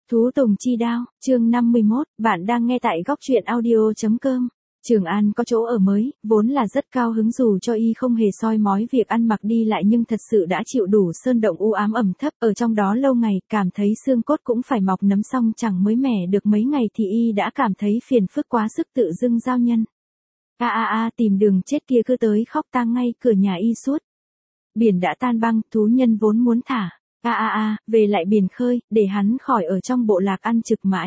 Thú Tùng Chi Đao, chương 51, bạn đang nghe tại góc truyện audio.com. Trường An có chỗ ở mới, vốn là rất cao hứng dù cho y không hề soi mói việc ăn mặc đi lại nhưng thật sự đã chịu đủ sơn động u ám ẩm thấp, ở trong đó lâu ngày, cảm thấy xương cốt cũng phải mọc nấm xong chẳng mới mẻ được mấy ngày thì y đã cảm thấy phiền phức quá sức tự dưng giao nhân. Tìm đường chết kia cứ tới khóc tang ngay cửa nhà y suốt. Biển đã tan băng, thú nhân vốn muốn thả. Về lại biển khơi, để hắn khỏi ở trong bộ lạc ăn trực mãi.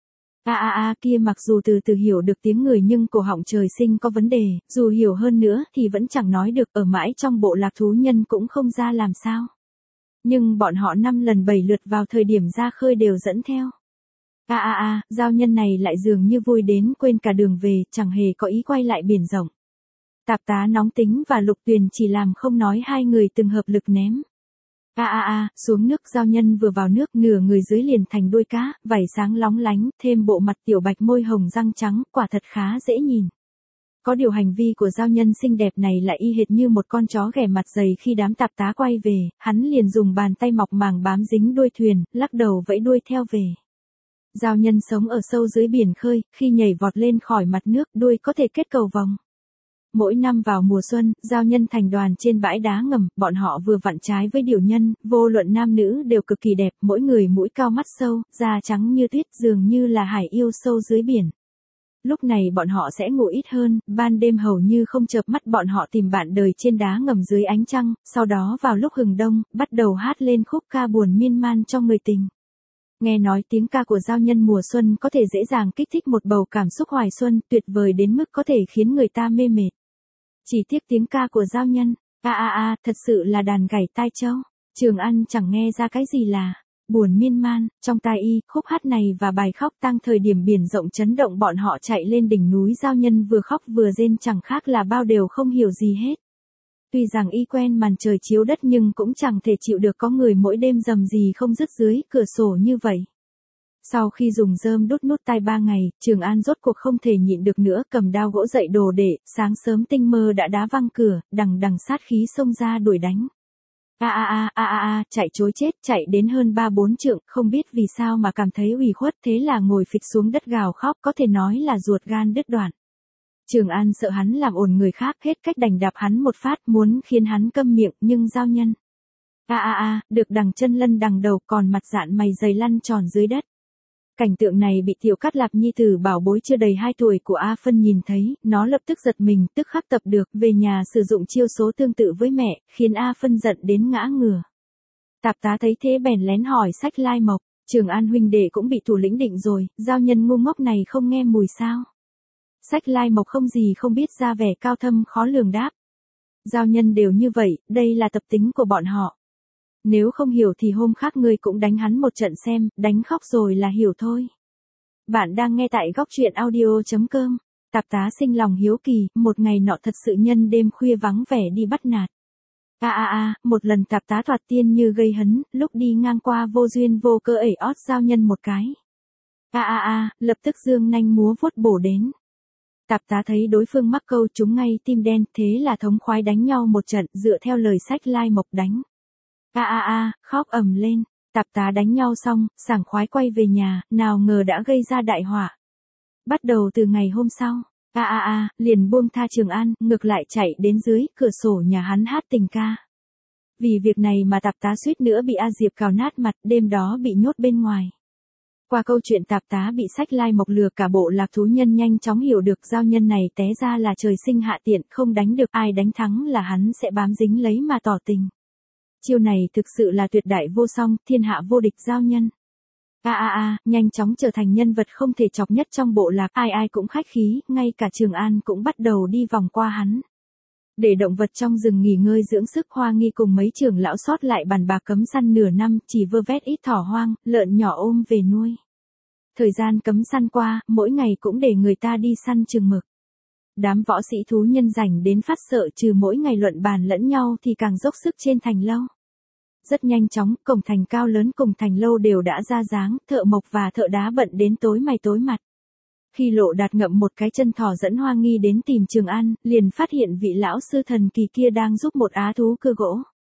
Kia mặc dù từ từ hiểu được tiếng người nhưng cổ họng trời sinh có vấn đề, dù hiểu hơn nữa thì vẫn chẳng nói được, ở mãi trong bộ lạc thú nhân cũng không ra làm sao. Nhưng bọn họ 5 lần 7 lượt vào thời điểm ra khơi đều dẫn theo. Giao nhân này lại dường như vui đến quên cả đường về, chẳng hề có ý quay lại biển rộng. Tạp tá nóng tính và Lục Tuyền chỉ làm không nói, hai người từng hợp lực ném. Xuống nước. Giao nhân vừa vào nước nửa người dưới liền thành đuôi cá, vảy sáng lóng lánh, thêm bộ mặt tiểu bạch môi hồng răng trắng, quả thật khá dễ nhìn. Có điều hành vi của giao nhân xinh đẹp này lại y hệt như một con chó ghẻ mặt dày. Khi đám tạp tá quay về, hắn liền dùng bàn tay mọc màng bám dính đuôi thuyền, lắc đầu vẫy đuôi theo về. Giao nhân sống ở sâu dưới biển khơi, khi nhảy vọt lên khỏi mặt nước, đuôi có thể kết cầu vòng. Mỗi năm vào mùa xuân, giao nhân thành đoàn trên bãi đá ngầm, bọn họ vừa vặn trái với điểu nhân, vô luận nam nữ đều cực kỳ đẹp, mỗi người mũi cao mắt sâu, da trắng như tuyết, dường như là hải yêu sâu dưới biển. Lúc này bọn họ sẽ ngủ ít hơn, ban đêm hầu như không chợp mắt bọn họ tìm bạn đời trên đá ngầm dưới ánh trăng, sau đó vào lúc hừng đông, bắt đầu hát lên khúc ca buồn miên man cho người tình. Nghe nói tiếng ca của giao nhân mùa xuân có thể dễ dàng kích thích một bầu cảm xúc hoài xuân, tuyệt vời đến mức có thể khiến người ta mê mệt. Chỉ tiếc tiếng ca của giao nhân, thật sự là đàn gảy tai trâu. Trường An chẳng nghe ra cái gì là buồn miên man, trong tai y, khúc hát này và bài khóc tang thời điểm biển rộng chấn động bọn họ chạy lên đỉnh núi, giao nhân vừa khóc vừa rên chẳng khác là bao, đều không hiểu gì hết. Tuy rằng y quen màn trời chiếu đất nhưng cũng chẳng thể chịu được có người mỗi đêm rầm rì không dứt dưới cửa sổ như vậy. Sau khi dùng rơm đút nút tai 3 ngày, Trường An rốt cuộc không thể nhịn được nữa, cầm đao gỗ dậy đồ để, sáng sớm tinh mơ đã đá văng cửa, đằng sát khí xông ra đuổi đánh. Chạy trối chết, chạy đến hơn 3-4 trượng, không biết vì sao mà cảm thấy ủy khuất, thế là ngồi phịch xuống đất gào khóc, có thể nói là ruột gan đứt đoạn. Trường An sợ hắn làm ồn người khác, hết cách đành đạp hắn một phát, muốn khiến hắn câm miệng, nhưng giao nhân. Được đằng chân lân đằng đầu, còn mặt dạn mày dày lăn tròn dưới đất. Cảnh tượng này bị Tiểu Cát Lạp nhi tử bảo bối chưa đầy 2 tuổi của A Phân nhìn thấy, nó lập tức giật mình, tức khắc tập được, về nhà sử dụng chiêu số tương tự với mẹ, khiến A Phân giận đến ngã ngửa. Tạp tá thấy thế bèn lén hỏi Sách Lai Mộc, Trường An huynh đệ cũng bị thủ lĩnh định rồi, giao nhân ngu ngốc này không nghe mùi sao? Sách Lai Mộc không gì không biết, ra vẻ cao thâm khó lường đáp. Giao nhân đều như vậy, đây là tập tính của bọn họ. Nếu không hiểu thì hôm khác ngươi cũng đánh hắn một trận xem, đánh khóc rồi là hiểu thôi. Bạn đang nghe tại góc truyện audio.com. Tạp tá sinh lòng hiếu kỳ, một ngày nọ thật sự nhân đêm khuya vắng vẻ đi bắt nạt. Một lần tạp tá thoạt tiên như gây hấn, lúc đi ngang qua vô duyên vô cơ ẩy ót giao nhân một cái. Lập tức dương nanh múa vuốt bổ đến. Tạp tá thấy đối phương mắc câu trúng ngay tim đen, thế là thống khoái đánh nhau một trận, dựa theo lời Sách Lai Mộc đánh. Khóc ầm lên, tạp tá đánh nhau xong, sảng khoái quay về nhà, nào ngờ đã gây ra đại họa. Bắt đầu từ ngày hôm sau, liền buông tha Trường An, ngược lại chạy đến dưới cửa sổ nhà hắn hát tình ca. Vì việc này mà tạp tá suýt nữa bị A Diệp cào nát mặt, đêm đó bị nhốt bên ngoài. Qua câu chuyện tạp tá bị Sách Lai Mộc lừa, cả bộ lạc thú nhân nhanh chóng hiểu được giao nhân này té ra là trời sinh hạ tiện, không đánh được, ai đánh thắng là hắn sẽ bám dính lấy mà tỏ tình. Chiêu này thực sự là tuyệt đại vô song, thiên hạ vô địch giao nhân. Nhanh chóng trở thành nhân vật không thể chọc nhất trong bộ lạc, ai cũng khách khí, ngay cả Trường An cũng bắt đầu đi vòng qua hắn. Để động vật trong rừng nghỉ ngơi dưỡng sức, Hoa Nghi cùng mấy trưởng lão sót lại bàn bạc cấm săn nửa năm, chỉ vơ vét ít thỏ hoang, lợn nhỏ ôm về nuôi. Thời gian cấm săn qua, mỗi ngày cũng để người ta đi săn chừng mực. Đám võ sĩ thú nhân rảnh đến phát sợ, trừ mỗi ngày luận bàn lẫn nhau thì càng dốc sức trên thành lâu. Rất nhanh chóng, cổng thành cao lớn cùng thành lâu đều đã ra dáng, thợ mộc và thợ đá bận đến tối mày tối mặt. Khi Lộ Đạt ngậm một cái chân thỏ dẫn Hoa Nghi đến tìm Trường An, liền phát hiện vị lão sư thần kỳ kia đang giúp một á thú cưa gỗ.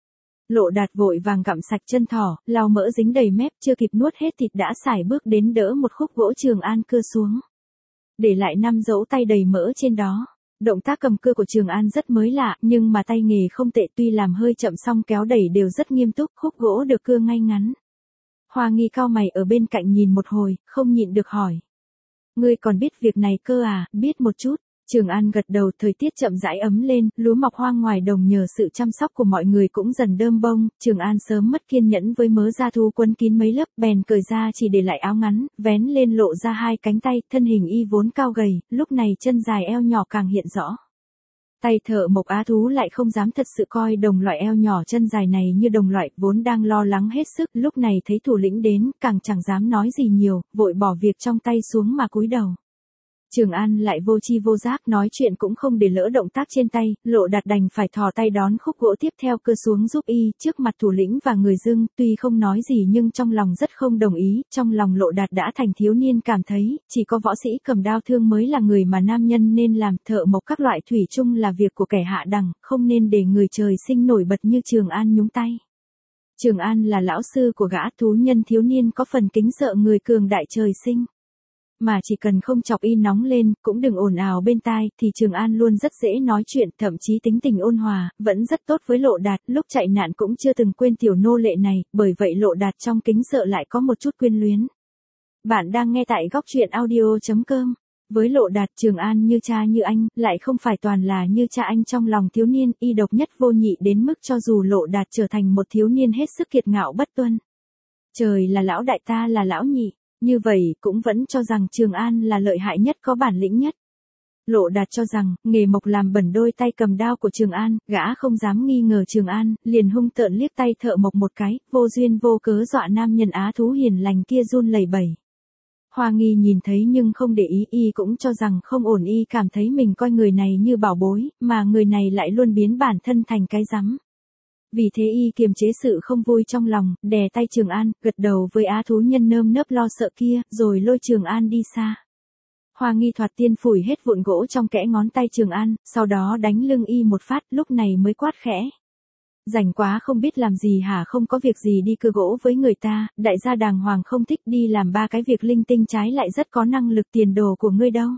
Lộ Đạt vội vàng gặm sạch chân thỏ, lau mỡ dính đầy mép, chưa kịp nuốt hết thịt đã sải bước đến đỡ một khúc gỗ Trường An cưa xuống. Để lại 5 dấu tay đầy mỡ trên đó. Động tác cầm cưa của Trường An rất mới lạ, nhưng mà tay nghề không tệ, tuy làm hơi chậm song kéo đẩy đều rất nghiêm túc, khúc gỗ được cưa ngay ngắn. Hoa Nghi cau mày ở bên cạnh nhìn một hồi, không nhịn được hỏi. Ngươi còn biết việc này cơ à? Biết một chút. Trường An gật đầu. Thời tiết chậm rãi ấm lên, lúa mọc hoang ngoài đồng nhờ sự chăm sóc của mọi người cũng dần đơm bông. Trường An sớm mất kiên nhẫn với mớ da thú quấn kín mấy lớp, bèn cởi ra chỉ để lại áo ngắn, vén lên lộ ra 2 cánh tay. Thân hình y vốn cao gầy, lúc này chân dài eo nhỏ càng hiện rõ. Tay thợ mộc á thú lại không dám thật sự coi đồng loại eo nhỏ chân dài này như đồng loại, vốn đang lo lắng hết sức, lúc này thấy thủ lĩnh đến, càng chẳng dám nói gì nhiều, vội bỏ việc trong tay xuống mà cúi đầu. Trường An lại vô chi vô giác, nói chuyện cũng không để lỡ động tác trên tay, Lộ Đạt đành phải thò tay đón khúc gỗ tiếp theo cưa xuống giúp y, trước mặt thủ lĩnh và người dưng, tuy không nói gì nhưng trong lòng rất không đồng ý, trong lòng Lộ Đạt đã thành thiếu niên cảm thấy, chỉ có võ sĩ cầm đao thương mới là người mà nam nhân nên làm, thợ mộc các loại thủy chung là việc của kẻ hạ đẳng, không nên để người trời sinh nổi bật như Trường An nhúng tay. Trường An là lão sư của gã, thú nhân thiếu niên có phần kính sợ người cường đại trời sinh. Mà chỉ cần không chọc y nóng lên, cũng đừng ồn ào bên tai, thì Trường An luôn rất dễ nói chuyện, thậm chí tính tình ôn hòa, vẫn rất tốt với Lộ Đạt, lúc chạy nạn cũng chưa từng quên tiểu nô lệ này, bởi vậy Lộ Đạt trong kính sợ lại có một chút quyến luyến. Bạn đang nghe tại góc truyện audio.com. Với Lộ Đạt, Trường An như cha như anh, lại không phải toàn là như cha anh trong lòng thiếu niên, y độc nhất vô nhị đến mức cho dù Lộ Đạt trở thành một thiếu niên hết sức kiệt ngạo bất tuân. Trời là lão đại ta là lão nhị. Như vậy, cũng vẫn cho rằng Trường An là lợi hại nhất, có bản lĩnh nhất. Lộ Đạt cho rằng, nghề mộc làm bẩn đôi tay cầm đao của Trường An, gã không dám nghi ngờ Trường An, liền hung tợn liếc tay thợ mộc một cái, vô duyên vô cớ dọa nam nhân á thú hiền lành kia run lẩy bẩy. Hoa Nghi nhìn thấy nhưng không để ý, y cũng cho rằng không ổn, y cảm thấy mình coi người này như bảo bối, mà người này lại luôn biến bản thân thành cái rắm. Vì thế y kiềm chế sự không vui trong lòng, đè tay Trường An, gật đầu với á thú nhân nơm nớp lo sợ kia, rồi lôi Trường An đi xa. Hoa Nghi thoạt tiên phủi hết vụn gỗ trong kẽ ngón tay Trường An, sau đó đánh lưng y một phát, lúc này mới quát khẽ. Rảnh quá không biết làm gì hả? Không có việc gì đi cưa gỗ với người ta, đại gia đàng hoàng không thích đi làm 3 cái việc linh tinh, trái lại rất có năng lực, tiền đồ của ngươi đâu.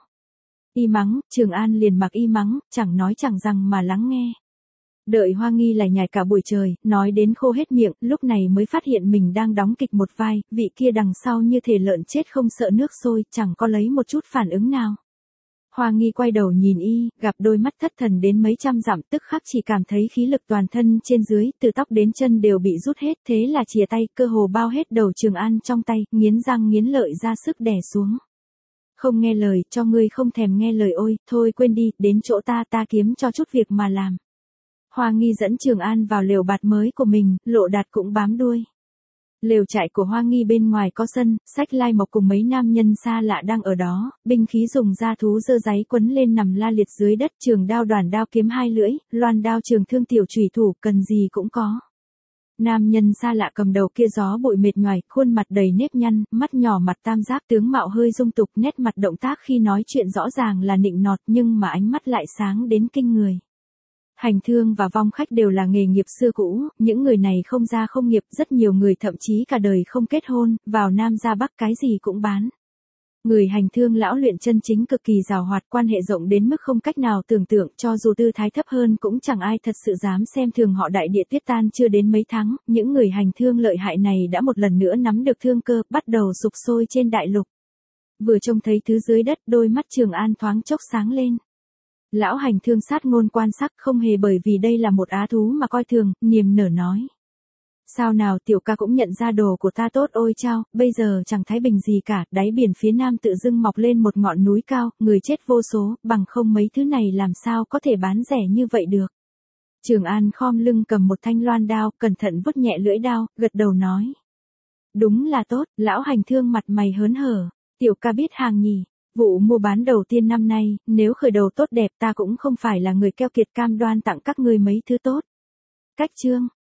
Y mắng, Trường An liền mặc y mắng, chẳng nói chẳng rằng mà lắng nghe. Đợi Hoa Nghi lải nhải cả buổi trời, nói đến khô hết miệng, lúc này mới phát hiện mình đang đóng kịch một vai, vị kia đằng sau như thể lợn chết không sợ nước sôi, chẳng có lấy một chút phản ứng nào. Hoa Nghi quay đầu nhìn y, gặp đôi mắt thất thần đến mấy trăm dặm, tức khắc chỉ cảm thấy khí lực toàn thân trên dưới, từ tóc đến chân đều bị rút hết, thế là chìa tay, cơ hồ bao hết đầu Trường An trong tay, nghiến răng nghiến lợi ra sức đè xuống. Không nghe lời, cho ngươi không thèm nghe lời, ôi, thôi quên đi, đến chỗ ta kiếm cho chút việc mà làm. Hoa Nghi dẫn Trường An vào lều bạt mới của mình, Lộ Đạt cũng bám đuôi. Lều trại của Hoa Nghi bên ngoài có sân, Sách Lai Mộc cùng mấy nam nhân xa lạ đang ở đó, binh khí dùng da thú dơ dáy quấn lên nằm la liệt dưới đất, trường đao đoàn đao kiếm 2 lưỡi, loan đao trường thương tiểu chủy thủ, cần gì cũng có. Nam nhân xa lạ cầm đầu kia gió bụi mệt nhoài, khuôn mặt đầy nếp nhăn, mắt nhỏ mặt tam giác, tướng mạo hơi dung tục, nét mặt động tác khi nói chuyện rõ ràng là nịnh nọt nhưng mà ánh mắt lại sáng đến kinh người. Hành thương và vong khách đều là nghề nghiệp xưa cũ, những người này không gia không nghiệp, rất nhiều người thậm chí cả đời không kết hôn, vào Nam ra Bắc cái gì cũng bán. Người hành thương lão luyện chân chính cực kỳ giàu hoạt, quan hệ rộng đến mức không cách nào tưởng tượng, cho dù tư thái thấp hơn cũng chẳng ai thật sự dám xem thường họ. Đại địa tuyết tan chưa đến mấy tháng, những người hành thương lợi hại này đã một lần nữa nắm được thương cơ, bắt đầu sục sôi trên đại lục. Vừa trông thấy thứ dưới đất, đôi mắt Trường An thoáng chốc sáng lên. Lão hành thương sát ngôn quan sắc, không hề bởi vì đây là một á thú mà coi thường, niềm nở nói. Sao nào, tiểu ca cũng nhận ra đồ của ta tốt, ôi chao, bây giờ chẳng thái bình gì cả, đáy biển phía nam tự dưng mọc lên một ngọn núi cao, người chết vô số, bằng không mấy thứ này làm sao có thể bán rẻ như vậy được. Trường An khom lưng cầm một thanh loan đao, cẩn thận vuốt nhẹ lưỡi đao, gật đầu nói. Đúng là tốt, lão hành thương mặt mày hớn hở, tiểu ca biết hàng nhỉ. Vụ mua bán đầu tiên năm nay, nếu khởi đầu tốt đẹp ta cũng không phải là người keo kiệt, cam đoan tặng các ngươi mấy thứ tốt. Cách chương